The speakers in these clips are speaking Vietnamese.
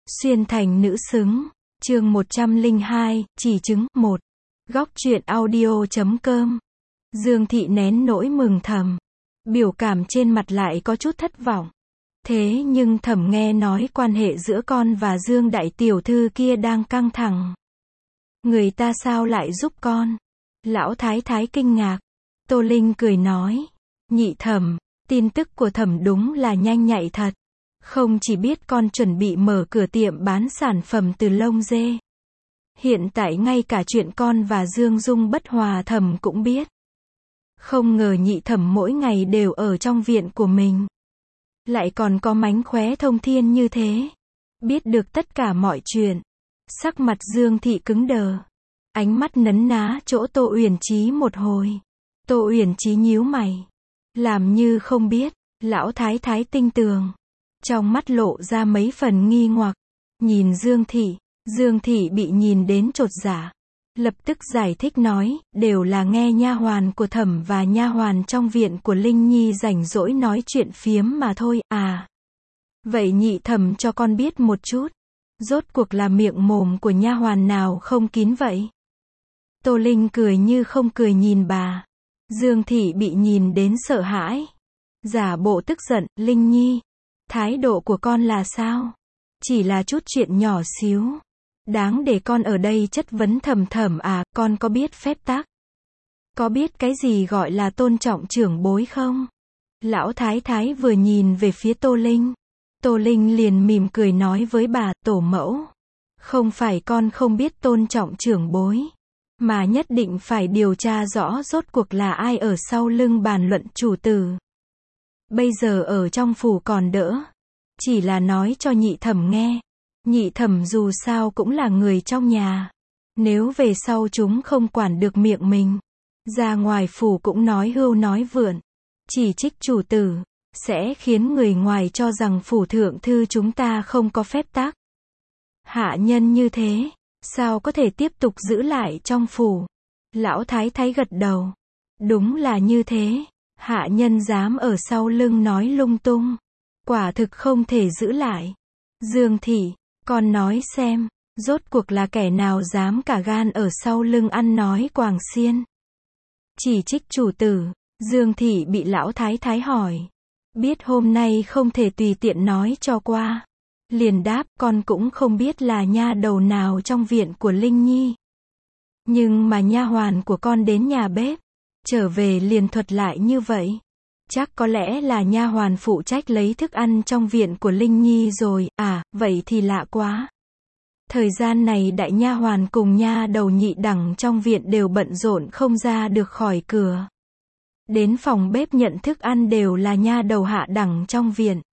Xuyên thành nữ xứng. Chương 102, chỉ chứng 1. Góc truyện audio.com. Dương Thị nén nỗi mừng thầm. Biểu cảm trên mặt lại có chút thất vọng. Thế nhưng thầm nghe nói quan hệ giữa con và Dương đại tiểu thư kia đang căng thẳng. Người ta sao lại giúp con? Lão thái thái kinh ngạc. Tô Linh cười nói. Nhị thẩm, tin tức của thẩm đúng là nhanh nhạy thật. Không chỉ biết con chuẩn bị mở cửa tiệm bán sản phẩm từ lông dê. Hiện tại ngay cả chuyện con và Dương Dung bất hòa thẩm cũng biết. Không ngờ nhị thẩm mỗi ngày đều ở trong viện của mình. Lại còn có mánh khóe thông thiên như thế. Biết được tất cả mọi chuyện. Sắc mặt Dương Thị cứng đờ. Ánh mắt nấn ná chỗ Tô Uyển Chí một hồi. Tô Uyển Chí nhíu mày. Làm như không biết. Lão thái thái tinh tường. Trong mắt lộ ra mấy phần nghi hoặc. Nhìn Dương Thị. Dương Thị bị nhìn đến chột dạ. Lập tức giải thích nói, đều là nghe nha hoàn của thẩm và nha hoàn trong viện của Linh Nhi rảnh rỗi nói chuyện phiếm mà thôi, à. Vậy nhị thẩm cho con biết một chút. Rốt cuộc là miệng mồm của nha hoàn nào không kín vậy? Tô Linh cười như không cười nhìn bà. Dương Thị bị nhìn đến sợ hãi. Giả bộ tức giận, Linh Nhi. Thái độ của con là sao? Chỉ là chút chuyện nhỏ xíu. Đáng để con ở đây chất vấn thầm thầm à, con có biết phép tắc? Có biết cái gì gọi là tôn trọng trưởng bối không? Lão thái thái vừa nhìn về phía Tô Linh. Tô Linh liền mỉm cười nói với bà, tổ mẫu. Không phải con không biết tôn trọng trưởng bối. Mà nhất định phải điều tra rõ rốt cuộc là ai ở sau lưng bàn luận chủ tử. Bây giờ ở trong phủ còn đỡ. Chỉ là nói cho nhị thẩm nghe. Nhị thẩm dù sao cũng là người trong nhà. Nếu về sau chúng không quản được miệng mình. Ra ngoài phủ cũng nói hưu nói vượn. Chỉ trích chủ tử. Sẽ khiến người ngoài cho rằng phủ thượng thư chúng ta không có phép tắc. Hạ nhân như thế. Sao có thể tiếp tục giữ lại trong phủ? Lão thái thái gật đầu. Đúng là như thế. Hạ nhân dám ở sau lưng nói lung tung. Quả thực không thể giữ lại. Dương Thị, con nói xem, rốt cuộc là kẻ nào dám cả gan ở sau lưng ăn nói quàng xiên. Chỉ trích chủ tử, Dương Thị bị lão thái thái hỏi. Biết hôm nay không thể tùy tiện nói cho qua. Liền đáp, con cũng không biết là nha đầu nào trong viện của Linh Nhi. Nhưng mà nha hoàn của con đến nhà bếp. Trở về liền thuật lại như vậy. Chắc có lẽ là nha hoàn phụ trách lấy thức ăn trong viện của Linh Nhi rồi, à, vậy thì lạ quá. Thời gian này đại nha hoàn cùng nha đầu nhị đẳng trong viện đều bận rộn không ra được khỏi cửa. Đến phòng bếp nhận thức ăn đều là nha đầu hạ đẳng trong viện.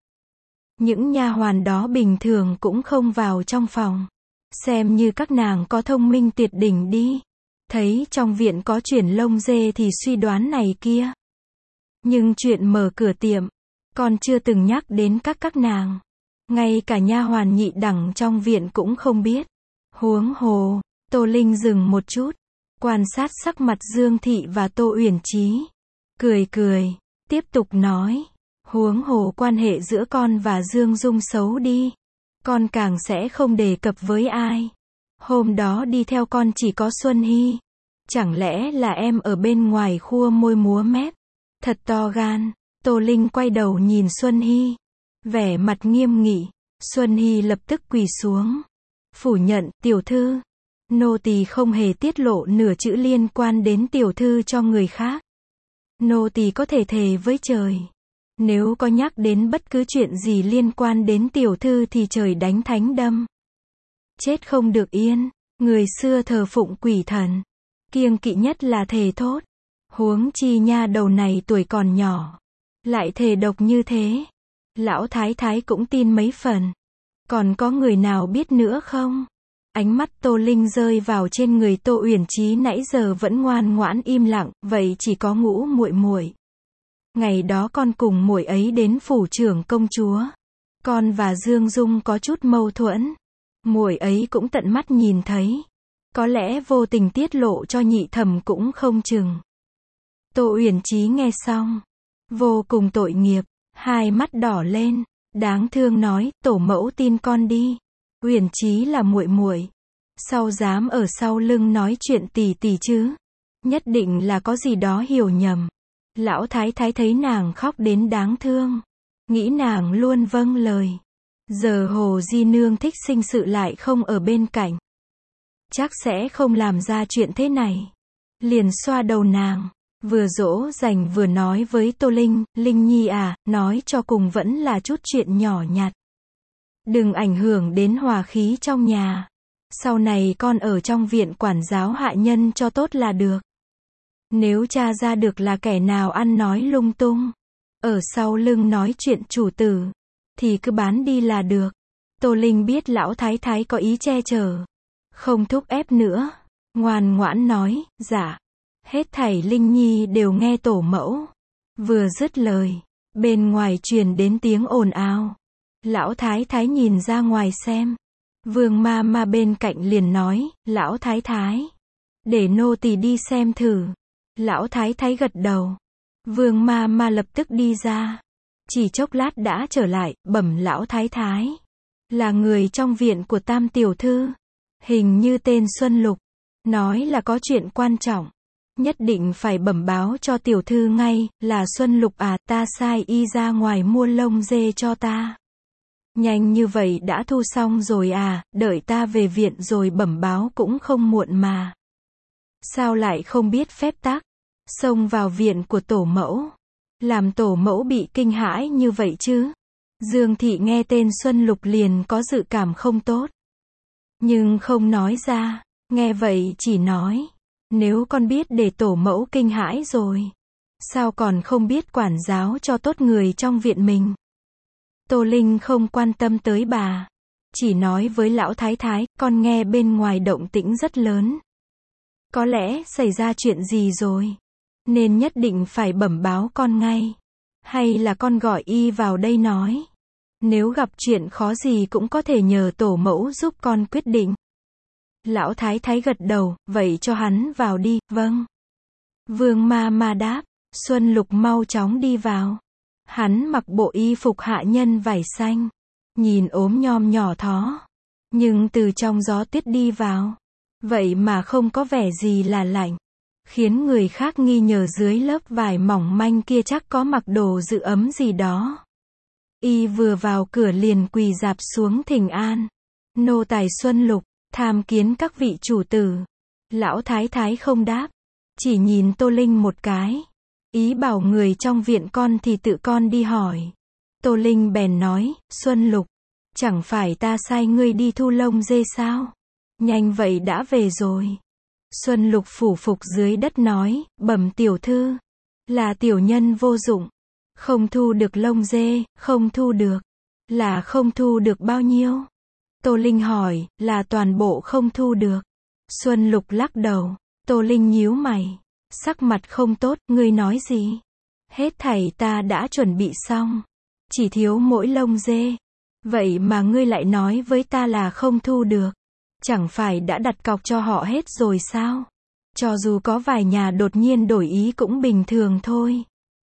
Những nha hoàn đó bình thường cũng không vào trong phòng. Xem như các nàng có thông minh tuyệt đỉnh đi. Thấy trong viện có chuyển lông dê thì suy đoán này kia. Nhưng chuyện mở cửa tiệm, còn chưa từng nhắc đến các nàng. Ngay cả nha hoàn nhị đẳng trong viện cũng không biết. Huống hồ, Tô Linh dừng một chút, quan sát sắc mặt Dương Thị và Tô Uyển Chí. Cười cười, tiếp tục nói. Huống hồ quan hệ giữa con và Dương Dung xấu đi. Con càng sẽ không đề cập với ai. Hôm đó đi theo con chỉ có Xuân Hy. Chẳng lẽ là em ở bên ngoài khua môi múa mép? Thật to gan. Tô Linh quay đầu nhìn Xuân Hy. Vẻ mặt nghiêm nghị. Xuân Hy lập tức quỳ xuống. Phủ nhận, tiểu thư. Nô tỳ không hề tiết lộ nửa chữ liên quan đến tiểu thư cho người khác. Nô tỳ có thể thề với trời. Nếu có nhắc đến bất cứ chuyện gì liên quan đến tiểu thư thì trời đánh thánh đâm. Chết không được yên. Người xưa thờ phụng quỷ thần. Kiêng kỵ nhất là thề thốt. Huống chi nha đầu này tuổi còn nhỏ. Lại thề độc như thế. Lão thái thái cũng tin mấy phần. Còn có người nào biết nữa không? Ánh mắt Tô Linh rơi vào trên người Tô Uyển Chí nãy giờ vẫn ngoan ngoãn im lặng, vậy chỉ có Ngũ muội muội. Ngày đó con cùng muội ấy đến phủ trưởng công chúa. Con và Dương Dung có chút mâu thuẫn. Muội ấy cũng tận mắt nhìn thấy. Có lẽ vô tình tiết lộ cho nhị thẩm cũng không chừng. Tô Uyển Chí nghe xong, vô cùng tội nghiệp, hai mắt đỏ lên, đáng thương nói, tổ mẫu tin con đi. Uyển Chí là muội muội, sao dám ở sau lưng nói chuyện tỉ tỉ chứ? Nhất định là có gì đó hiểu nhầm. Lão Thái Thái thấy nàng khóc đến đáng thương, nghĩ nàng luôn vâng lời. Giờ Hồ Di Nương thích sinh sự lại không ở bên cạnh, chắc sẽ không làm ra chuyện thế này. Liền xoa đầu nàng, vừa dỗ dành vừa nói với Tô Linh, Linh Nhi à, nói cho cùng vẫn là chút chuyện nhỏ nhặt. Đừng ảnh hưởng đến hòa khí trong nhà. Sau này con ở trong viện quản giáo hạ nhân cho tốt là được. Nếu tra ra được là kẻ nào ăn nói lung tung, ở sau lưng nói chuyện chủ tử, thì cứ bán đi là được. Tô Linh biết lão thái thái có ý che chở, không thúc ép nữa, ngoan ngoãn nói, dạ. Hết thảy Linh Nhi đều nghe tổ mẫu. Vừa dứt lời, bên ngoài truyền đến tiếng ồn ào. Lão thái thái nhìn ra ngoài xem. Vương ma ma bên cạnh liền nói, lão thái thái, để nô tỳ đi xem thử. Lão thái thái gật đầu. Vương ma ma lập tức đi ra. Chỉ chốc lát đã trở lại, bẩm lão thái thái. Là người trong viện của Tam tiểu thư. Hình như tên Xuân Lục. Nói là có chuyện quan trọng. Nhất định phải bẩm báo cho tiểu thư ngay, là Xuân Lục à, ta sai y ra ngoài mua lông dê cho ta. Nhanh như vậy đã thu xong rồi à, đợi ta về viện rồi bẩm báo cũng không muộn mà. Sao lại không biết phép tắc, xông vào viện của tổ mẫu, làm tổ mẫu bị kinh hãi như vậy chứ? Dương thị nghe tên Xuân Lục liền có dự cảm không tốt, nhưng không nói ra, nghe vậy chỉ nói, nếu con biết để tổ mẫu kinh hãi rồi, sao còn không biết quản giáo cho tốt người trong viện mình? Tô Linh không quan tâm tới bà, chỉ nói với lão thái thái, con nghe bên ngoài động tĩnh rất lớn. Có lẽ xảy ra chuyện gì rồi, nên nhất định phải bẩm báo con ngay. Hay là con gọi y vào đây nói. Nếu gặp chuyện khó gì cũng có thể nhờ tổ mẫu giúp con quyết định. Lão thái thái gật đầu, vậy cho hắn vào đi, vâng. Vương ma ma đáp, Xuân Lục mau chóng đi vào. Hắn mặc bộ y phục hạ nhân vải xanh, nhìn ốm nhom nhỏ thó, nhưng từ trong gió tuyết đi vào, vậy mà không có vẻ gì là lạnh, khiến người khác nghi ngờ dưới lớp vải mỏng manh kia chắc có mặc đồ giữ ấm gì đó. Y vừa vào cửa liền quỳ rạp xuống thỉnh an. Nô tài Xuân Lục, tham kiến các vị chủ tử. Lão thái thái không đáp, chỉ nhìn Tô Linh một cái. Ý bảo người trong viện con thì tự con đi hỏi. Tô Linh bèn nói, Xuân Lục, chẳng phải ta sai ngươi đi thu lông dê sao? Nhanh vậy đã về rồi. Xuân Lục phủ phục dưới đất nói, bẩm tiểu thư, là tiểu nhân vô dụng, không thu được lông dê, không thu được. Là không thu được bao nhiêu? Tô Linh hỏi, là toàn bộ không thu được. Xuân Lục lắc đầu. Tô Linh nhíu mày, sắc mặt không tốt, ngươi nói gì? Hết thảy ta đã chuẩn bị xong, chỉ thiếu mỗi lông dê. Vậy mà ngươi lại nói với ta là không thu được. Chẳng phải đã đặt cọc cho họ hết rồi sao? Cho dù có vài nhà đột nhiên đổi ý cũng bình thường thôi.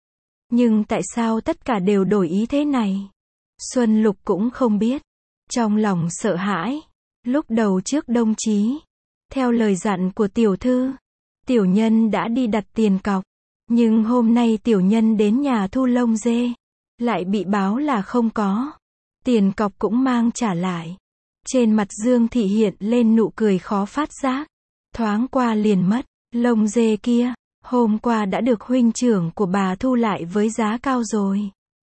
Nhưng tại sao tất cả đều đổi ý thế này? Xuân Lục cũng không biết. Trong lòng sợ hãi. Lúc đầu trước đông chí, theo lời dặn của tiểu thư, tiểu nhân đã đi đặt tiền cọc. Nhưng hôm nay tiểu nhân đến nhà thu lông dê, lại bị báo là không có. Tiền cọc cũng mang trả lại. Trên mặt Dương Thị hiện lên nụ cười khó phát giác. Thoáng qua liền mất. Lông dê kia, hôm qua đã được huynh trưởng của bà thu lại với giá cao rồi.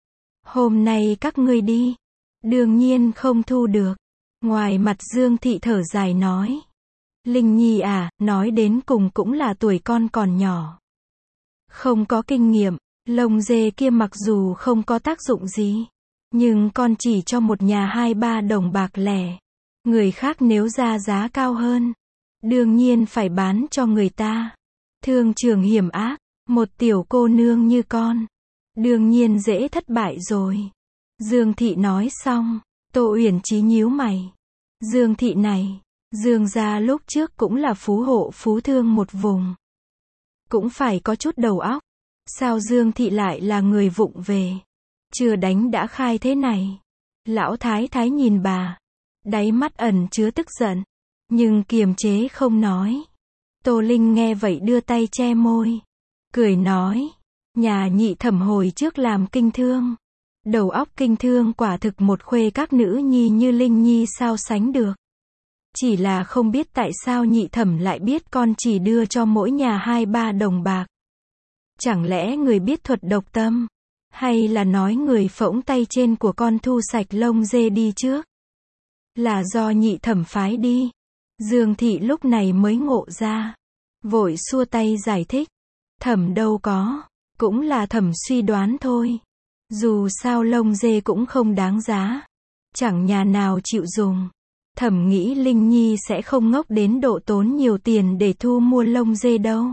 Hôm nay các ngươi đi, đương nhiên không thu được. Ngoài mặt Dương Thị thở dài nói. Linh Nhi à, nói đến cùng cũng là tuổi con còn nhỏ, không có kinh nghiệm. Lông dê kia mặc dù không có tác dụng gì, nhưng con chỉ cho một nhà 2-3 đồng bạc lẻ. Người khác nếu ra giá cao hơn, đương nhiên phải bán cho người ta. Thương trường hiểm ác, một tiểu cô nương như con, đương nhiên dễ thất bại rồi. Dương Thị nói xong, Tô Uyển Chí nhíu mày. Dương Thị này, Dương gia lúc trước cũng là phú hộ phú thương một vùng, cũng phải có chút đầu óc. Sao Dương Thị lại là người vụng về, chưa đánh đã khai thế này? Lão thái thái nhìn bà, đáy mắt ẩn chứa tức giận, nhưng kiềm chế không nói. Tô Linh nghe vậy đưa tay che môi, cười nói, nhà Nhị Thẩm hồi trước làm kinh thương. Đầu óc kinh thương quả thực một khuê các nữ nhi như Linh Nhi sao sánh được. Chỉ là không biết tại sao Nhị Thẩm lại biết con chỉ đưa cho mỗi nhà 2-3 đồng bạc. Chẳng lẽ người biết thuật độc tâm? Hay là nói người phỗng tay trên của con thu sạch lông dê đi trước? Là do Nhị Thẩm phái đi. Dương Thị lúc này mới ngộ ra. Vội xua tay giải thích. Thẩm đâu có. Cũng là Thẩm suy đoán thôi. Dù sao lông dê cũng không đáng giá. Chẳng nhà nào chịu dùng. Thẩm nghĩ Linh Nhi sẽ không ngốc đến độ tốn nhiều tiền để thu mua lông dê đâu.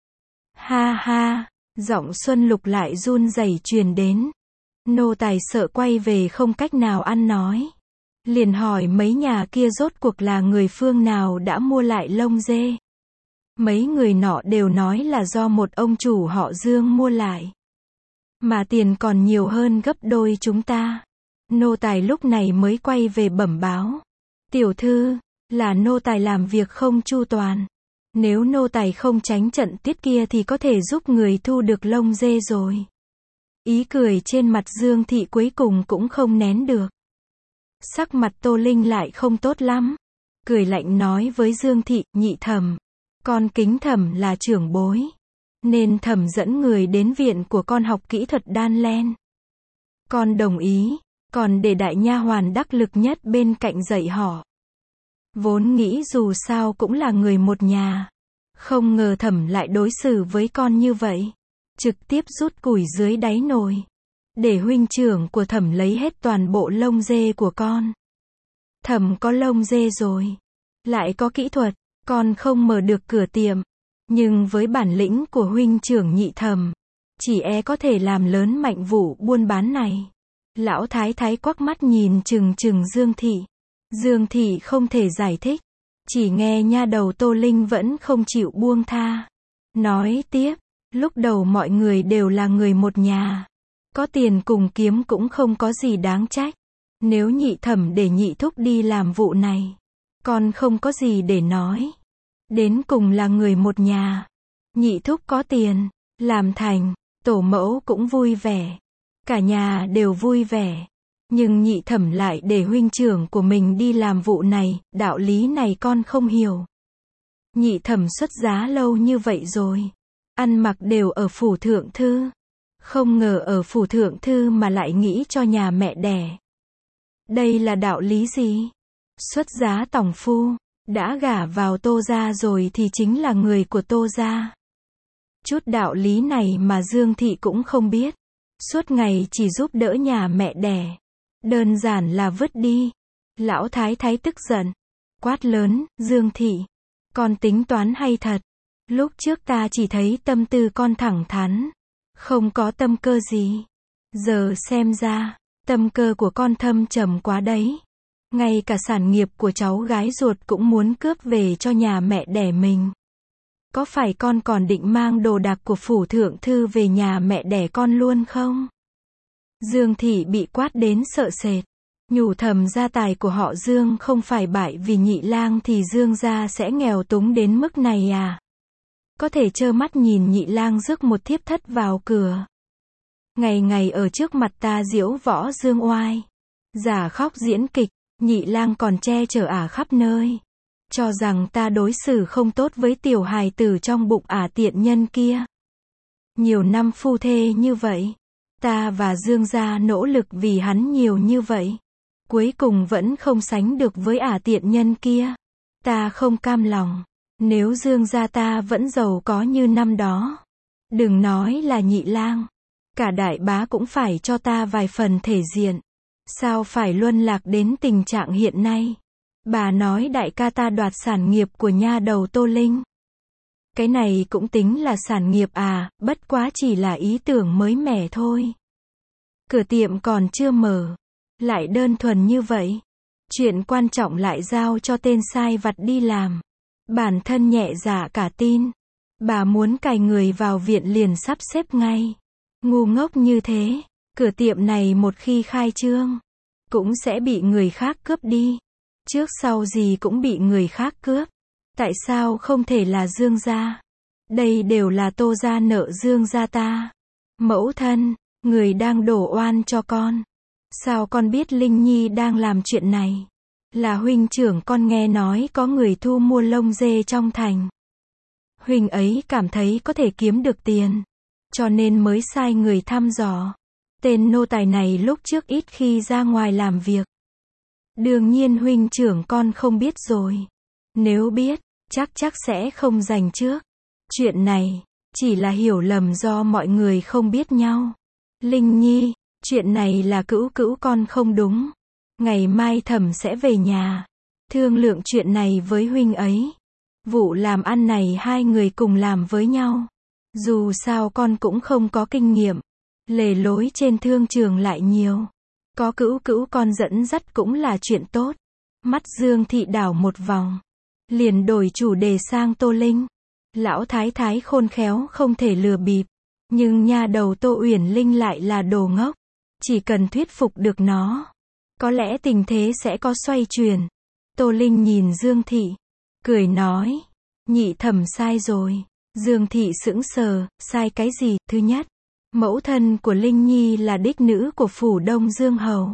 Ha ha, giọng Xuân Lục lại run rẩy truyền đến. Nô tài sợ quay về không cách nào ăn nói. Liền hỏi mấy nhà kia rốt cuộc là người phương nào đã mua lại lông dê. Mấy người nọ đều nói là do một ông chủ họ Dương mua lại. Mà tiền còn nhiều hơn gấp đôi chúng ta. Nô tài lúc này mới quay về bẩm báo. Tiểu thư, là nô tài làm việc không chu toàn. Nếu nô tài không tránh trận tiết kia thì có thể giúp người thu được lông dê rồi. Ý cười trên mặt Dương Thị cuối cùng cũng không nén được. Sắc mặt Tô Linh lại không tốt lắm. Cười lạnh nói với Dương Thị, Nhị Thẩm. Con kính Thẩm là trưởng bối. Nên Thẩm dẫn người đến viện của con học kỹ thuật đan len. Con đồng ý. Còn để đại nha hoàn đắc lực nhất bên cạnh dạy họ. Vốn nghĩ dù sao cũng là người một nhà. Không ngờ Thẩm lại đối xử với con như vậy. Trực tiếp rút củi dưới đáy nồi. Để huynh trưởng của Thẩm lấy hết toàn bộ lông dê của con. Thẩm có lông dê rồi. Lại có kỹ thuật. Con không mở được cửa tiệm. Nhưng với bản lĩnh của huynh trưởng Nhị Thẩm. Chỉ có thể làm lớn mạnh vụ buôn bán này. Lão thái thái quắc mắt nhìn chừng Dương Thị. Dương Thị không thể giải thích. Chỉ nghe nha đầu Tô Linh vẫn không chịu buông tha. Nói tiếp, lúc đầu mọi người đều là người một nhà. Có tiền cùng kiếm cũng không có gì đáng trách. Nếu Nhị Thẩm để Nhị Thúc đi làm vụ này. Con không có gì để nói. Đến cùng là người một nhà. Nhị Thúc có tiền, làm thành, tổ mẫu cũng vui vẻ. Cả nhà đều vui vẻ. Nhưng Nhị Thẩm lại để huynh trưởng của mình đi làm vụ này, đạo lý này con không hiểu. Nhị Thẩm xuất giá lâu như vậy rồi. Ăn mặc đều ở phủ thượng thư. Không ngờ ở phủ thượng thư mà lại nghĩ cho nhà mẹ đẻ. Đây là đạo lý gì? Xuất giá tòng phu, đã gả vào Tô gia rồi thì chính là người của Tô gia. Chút đạo lý này mà Dương Thị cũng không biết. Suốt ngày chỉ giúp đỡ nhà mẹ đẻ. Đơn giản là vứt đi. Lão thái thái tức giận. Quát lớn, Dương Thị. Con tính toán hay thật. Lúc trước ta chỉ thấy tâm tư con thẳng thắn. Không có tâm cơ gì. Giờ xem ra, tâm cơ của con thâm trầm quá đấy. Ngay cả sản nghiệp của cháu gái ruột cũng muốn cướp về cho nhà mẹ đẻ mình. Có phải con còn định mang đồ đạc của phủ thượng thư về nhà mẹ đẻ con luôn không? Dương Thị bị quát đến sợ sệt. Nhủ thầm gia tài của họ Dương không phải bại vì Nhị lang thì Dương gia sẽ nghèo túng đến mức này à? Có thể trơ mắt nhìn Nhị lang rước một thiếp thất vào cửa. Ngày ngày ở trước mặt ta diễu võ dương oai. Giả khóc diễn kịch, Nhị lang còn che chở khắp nơi. Cho rằng ta đối xử không tốt với tiểu hài tử trong bụng tiện nhân kia. Nhiều năm phu thê như vậy. Ta và Dương gia nỗ lực vì hắn nhiều như vậy. Cuối cùng vẫn không sánh được với tiện nhân kia. Ta không cam lòng. Nếu Dương gia ta vẫn giàu có như năm đó. Đừng nói là Nhị lang. Cả đại bá cũng phải cho ta vài phần thể diện. Sao phải luân lạc đến tình trạng hiện nay? Bà nói đại ca ta đoạt sản nghiệp của nha đầu Tô Linh. Cái này cũng tính là sản nghiệp bất quá chỉ là ý tưởng mới mẻ thôi. Cửa tiệm còn chưa mở. Lại đơn thuần như vậy. Chuyện quan trọng lại giao cho tên sai vặt đi làm. Bản thân nhẹ dạ cả tin. Bà muốn cài người vào viện liền sắp xếp ngay. Ngu ngốc như thế. Cửa tiệm này một khi khai trương. Cũng sẽ bị người khác cướp đi. Trước sau gì cũng bị người khác cướp. Tại sao không thể là Dương gia? Đây đều là Tô gia nợ Dương gia ta. Mẫu thân, người đang đổ oan cho con. Sao con biết Linh Nhi đang làm chuyện này? Là huynh trưởng con nghe nói có người thu mua lông dê trong thành. Huynh ấy cảm thấy có thể kiếm được tiền, cho nên mới sai người thăm dò. Tên nô tài này lúc trước ít khi ra ngoài làm việc. Đương nhiên huynh trưởng con không biết rồi. Nếu biết, chắc sẽ không giành trước. Chuyện này, chỉ là hiểu lầm do mọi người không biết nhau. Linh Nhi, chuyện này là cữu con không đúng. Ngày mai Thẩm sẽ về nhà, thương lượng chuyện này với huynh ấy. Vụ làm ăn này hai người cùng làm với nhau. Dù sao con cũng không có kinh nghiệm. Lề lối trên thương trường lại nhiều. Có cữu con dẫn dắt cũng là chuyện tốt. Mắt Dương Thị đảo một vòng, liền đổi chủ đề sang Tô Linh. Lão thái thái khôn khéo không thể lừa bịp. Nhưng nha đầu Tô Uyển Linh lại là đồ ngốc. Chỉ cần thuyết phục được nó, có lẽ tình thế sẽ có xoay chuyển. Tô Linh nhìn Dương Thị, cười nói, nhị thẩm sai rồi. Dương Thị sững sờ, sai cái gì? Thứ nhất, mẫu thân của Linh Nhi là đích nữ của phủ Đông Dương Hầu.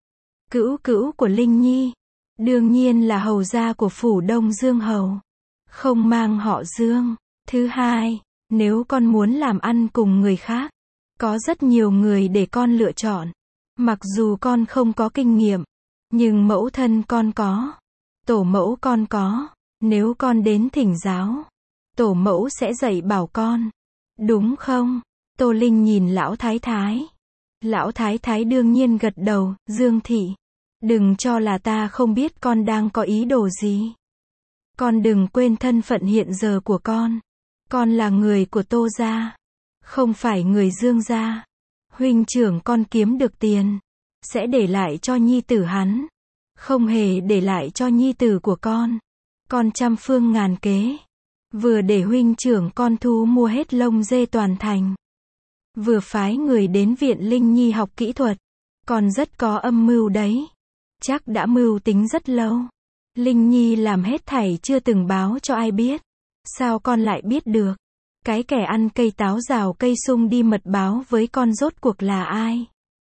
Cữu của Linh Nhi, đương nhiên là hầu gia của phủ Đông Dương Hầu. Không mang họ Dương. Thứ hai, nếu con muốn làm ăn cùng người khác, có rất nhiều người để con lựa chọn. Mặc dù con không có kinh nghiệm, nhưng mẫu thân con có. Tổ mẫu con có. Nếu con đến thỉnh giáo, tổ mẫu sẽ dạy bảo con. Đúng không? Tô Linh nhìn lão thái thái. Lão thái thái đương nhiên gật đầu. Dương Thị, đừng cho là ta không biết con đang có ý đồ gì. Con đừng quên thân phận hiện giờ của con. Con là người của Tô gia, không phải người Dương gia. Huynh trưởng con kiếm được tiền, sẽ để lại cho nhi tử hắn. Không hề để lại cho nhi tử của con. Con trăm phương ngàn kế. Vừa để huynh trưởng con thu mua hết lông dê toàn thành. Vừa phái người đến viện Linh Nhi học kỹ thuật. Con rất có âm mưu đấy. Chắc đã mưu tính rất lâu. Linh Nhi làm hết thảy chưa từng báo cho ai biết. Sao con lại biết được? Cái kẻ ăn cây táo rào cây sung đi mật báo với con rốt cuộc là ai?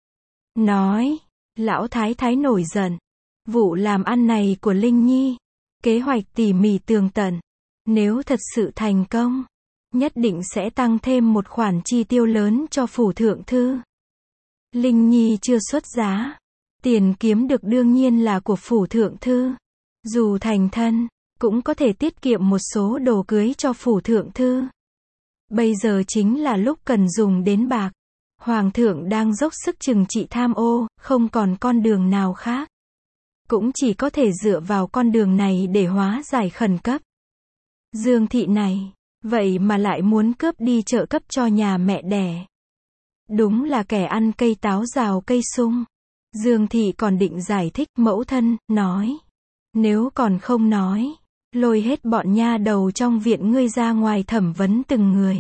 Nói, lão thái thái nổi giận. Vụ làm ăn này của Linh Nhi, kế hoạch tỉ mỉ tường tận. Nếu thật sự thành công, nhất định sẽ tăng thêm một khoản chi tiêu lớn cho phủ thượng thư. Linh Nhi chưa xuất giá. Tiền kiếm được đương nhiên là của phủ thượng thư. Dù thành thân, cũng có thể tiết kiệm một số đồ cưới cho phủ thượng thư. Bây giờ chính là lúc cần dùng đến bạc. Hoàng thượng đang dốc sức trừng trị tham ô, không còn con đường nào khác. Cũng chỉ có thể dựa vào con đường này để hóa giải khẩn cấp. Dương Thị này, vậy mà lại muốn cướp đi trợ cấp cho nhà mẹ đẻ. Đúng là kẻ ăn cây táo rào cây sung. Dương Thị còn định giải thích, mẫu thân, nói. Nếu còn không nói, lôi hết bọn nha đầu trong viện ngươi ra ngoài thẩm vấn từng người.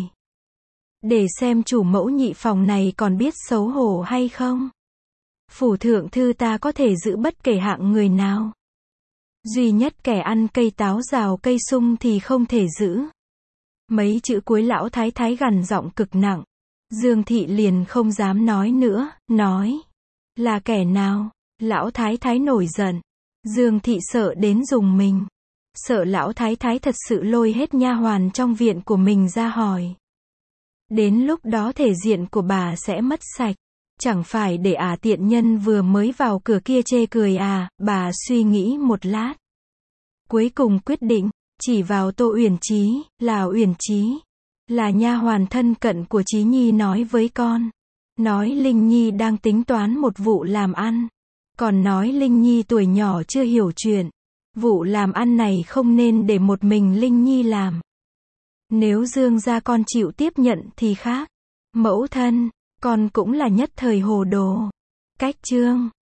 Để xem chủ mẫu nhị phòng này còn biết xấu hổ hay không. Phủ thượng thư ta có thể giữ bất kể hạng người nào. Duy nhất kẻ ăn cây táo rào cây sung thì không thể giữ. Mấy chữ cuối lão thái thái gằn giọng cực nặng. Dương Thị liền không dám nói nữa, nói. Là kẻ nào? Lão thái thái nổi giận. Dương Thị sợ đến rùng mình. Sợ lão thái thái thật sự lôi hết nha hoàn trong viện của mình ra hỏi. Đến lúc đó thể diện của bà sẽ mất sạch. Chẳng phải để tiện nhân vừa mới vào cửa kia chê cười à? Bà suy nghĩ một lát. Cuối cùng quyết định, chỉ vào Tô Uyển Trí, là Uyển Trí. Là nha hoàn thân cận của Trí Nhi nói với con. Nói Linh Nhi đang tính toán một vụ làm ăn. Còn nói Linh Nhi tuổi nhỏ chưa hiểu chuyện. Vụ làm ăn này không nên để một mình Linh Nhi làm. Nếu Dương gia con chịu tiếp nhận thì khác. Mẫu thân, con cũng là nhất thời hồ đồ. Cách chương